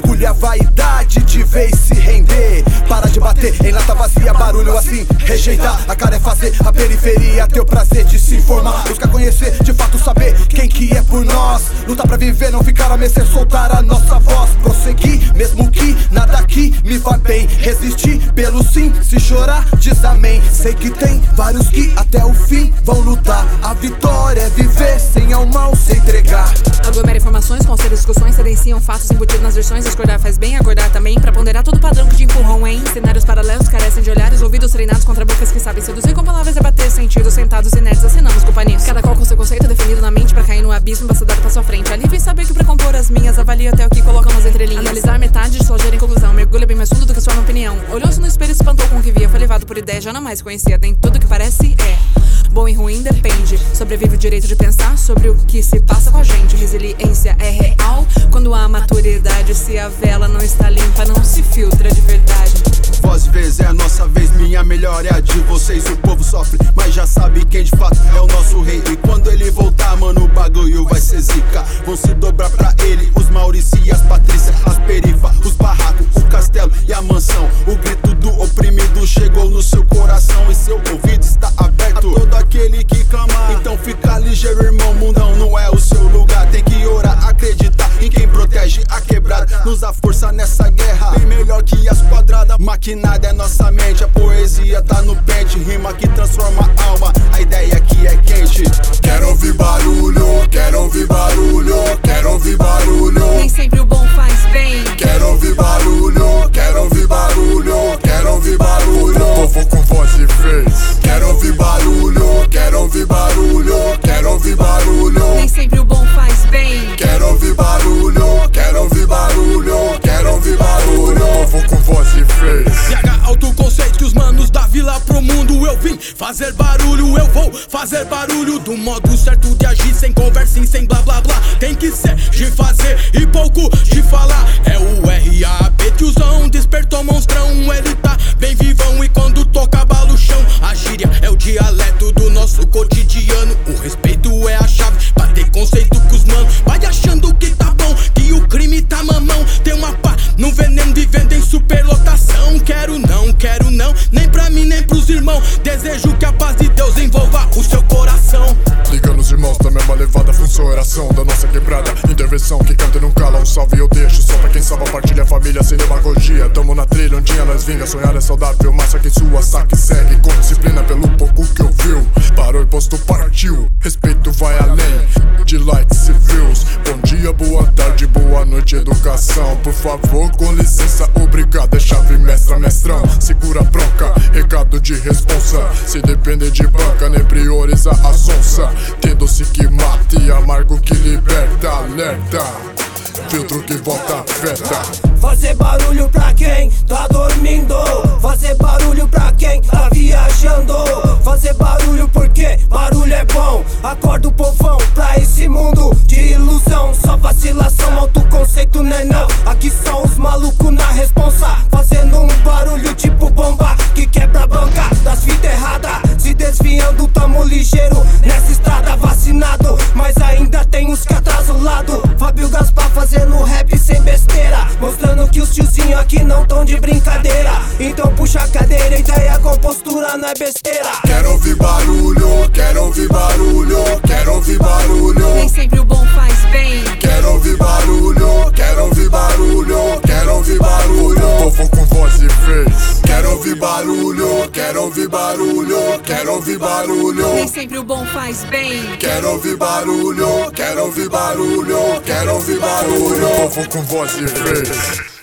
orgulho e a vaidade de vez se render. Para de bater em lata vazia, barulho assim, rejeitar. A cara é fazer a periferia ter o prazer de se informar. Buscar conhecer, de fato saber quem que é por nós. Lutar pra viver, não ficar a mercê, soltar a nossa voz. Prosseguir, mesmo que nada aqui me vá bem. Resistir pelo sim, se chorar, diz amém. Sei que tem vários que até o fim vão lutar. A vitória é viver sem ao mal se entregar. Aglomera informações, conselhos, discussões, silenciam fatos embutidos nas versões. Discordar faz bem, acordar também. Pra ponderar todo padrão que te empurram em cenários paralelos, carecem de olhares, ouvidos treinados contra bocas que sabem seduzir com palavras e bater sentidos. Sentados inertes, assinamos culpa nisso. Cada qual com seu conceito definido na mente. Pra cair no abismo, basta dar pra sua frente. Alívio em saber que pra compor as minhas, avalio até o que colocam nas entrelinhas. Analisar metade, disloger em conclusão. Mergulha bem mais fundo do que sua opinião. Olhou-se no espelho e se espantou com o que via. Foi levado por ideia, já não mais conhecia. Nem tudo que parece é bom e ruim depende. Sobrevive o direito de pensar sobre o que se passa com a gente. Resiliência é real quando a maturidade se a vela não está limpa, não se filtra de verdade. Voz e vez é a nossa vez, minha melhor é a de vocês. O povo sofre, mas já sabe quem de fato é o nosso rei. E quando ele voltar, mano, o bagulho vai ser zica. Vão se dobrar pra ele, os Maurício e as Patrícia, as perifa, os barracos, o castelo e a mansão. O grito do oprimido chegou no seu coração e seu ouvido está aberto a todo aquele que clama. Então fica ligeiro, irmão, mundão não é o seu lugar. Tem que orar, acreditar em quem protege a quebrada. Nos dá força nessa guerra, bem melhor que as quadradas. Maquinada é nossa mente, a poesia tá no pente. Rima que transforma a alma, a ideia aqui é quente. Quero ouvir barulho, quero ouvir barulho, quero ouvir barulho. Nem sempre o bom faz bem. Quero ouvir barulho, quero ouvir barulho, quero ouvir barulho. Povo com voz e vez. Quero ouvir barulho, quero ouvir barulho, quero ouvir barulho. Nem sempre o bom faz bem. Quero ouvir barulho, quero ouvir barulho, quero ouvir barulho. Povo com voz e vez. CH autoconceito, os manos da vila pro mundo. Eu vim fazer barulho, eu vou fazer barulho. Do modo certo de agir, sem conversa e sem blá blá blá. Tem que ser de fazer e pouco de falar. É o RAP, tiozão, despertou monstrão. Ele tá bem vivão e quando toca bala o chão. A gíria é o dialeto do nosso cotidiano. O respeito é a chave pra ter conceito com os manos. Vai achando que tá bom, que o crime tá mamão. Tem uma pá no veneno vivendo em superlotação. Quero não, nem pra mim nem pros irmãos. Desejo que a paz de Deus envolva o seu coração. Ligando os irmãos da mesma levada, função oração da nossa quebrada. Intervenção que canta e não cala, um salve eu deixo. Só pra quem salva, partilha a família sem demagogia. Tamo na trilha, um dia nós vinga. Sonhar é saudável, massa quem sua saque segue. Com disciplina pelo pouco que ouviu. Parou e posto partiu, respeito vai além de likes e views. Bom dia, boa tarde, boa noite, educação. Por favor, com licença, obrigado, é chave mestra, mestrão. Segura a bronca, recado de responsa. Se depender de banca, nem prioriza a sonsa. Tem doce que mata e amargo que liberta. Alerta, filtro que volta feta. Fazer barulho pra quem tá dormindo. Fazer barulho pra quem tá viajando. Fazer barulho porque barulho é bom. Acorda o povão pra esse mundo de ilusão. Só vacilação, autoconceito né não. Aqui são os malucos na responsa. Fazendo um barulho tipo bomba que quebra a banca das vidas erradas. Se desviando, tamo ligeiro nessa estrada vacinado. Mas ainda tem os que atrasam o lado. Fábio Gaspar fazendo rap sem besteira, mostrando que os tiozinhos aqui não tão de brincadeira. Então puxa a cadeira, ideia com postura não é besteira. Quero ouvir barulho, quero ouvir barulho, quero ouvir barulho. Nem sempre o bom faz bem. Quero ouvir barulho, quero ouvir barulho, quero ouvir barulho. Povo com voz e vez. Quero ouvir barulho, quero ouvir barulho, quero ouvir barulho. Nem sempre o bom faz bem. Quero ouvir barulho, quero ouvir barulho, quero ouvir barulho. Povo com voz e vez.